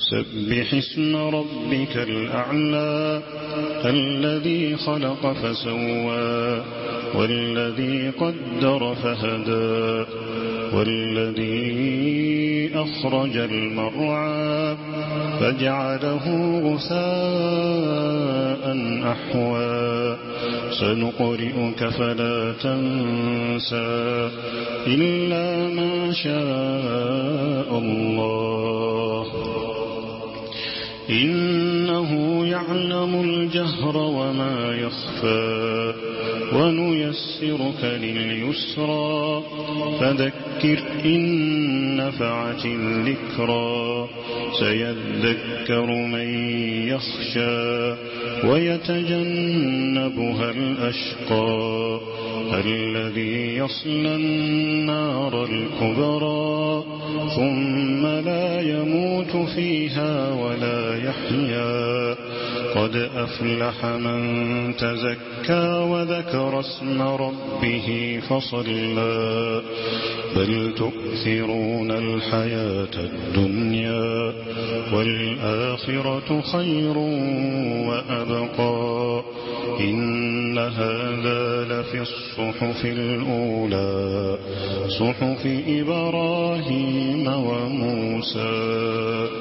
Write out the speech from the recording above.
سبح اسم ربك الأعلى الذي خلق فسوى والذي قدر فهدى والذي أخرج المرعى فجعله غثاء أحوى سنقرئك فلا تنسى إلا ما شاء الله إنه يعلم الجهر وما يخفى ونيسرك لليسرى فذكر إن نفعت الذكرى سيذكر من يخشى ويتجنبها الأشقى الذي يصلى النار الكبرى ثم لا يموت فيها ولا يحيا قد أفلح من تزكى وذكر اسم ربه فصلى بل تؤثرون الحياة الدنيا والآخرة خير وأبقى إن هذا لفي الصحف الأولى صحف إبراهيم وموسى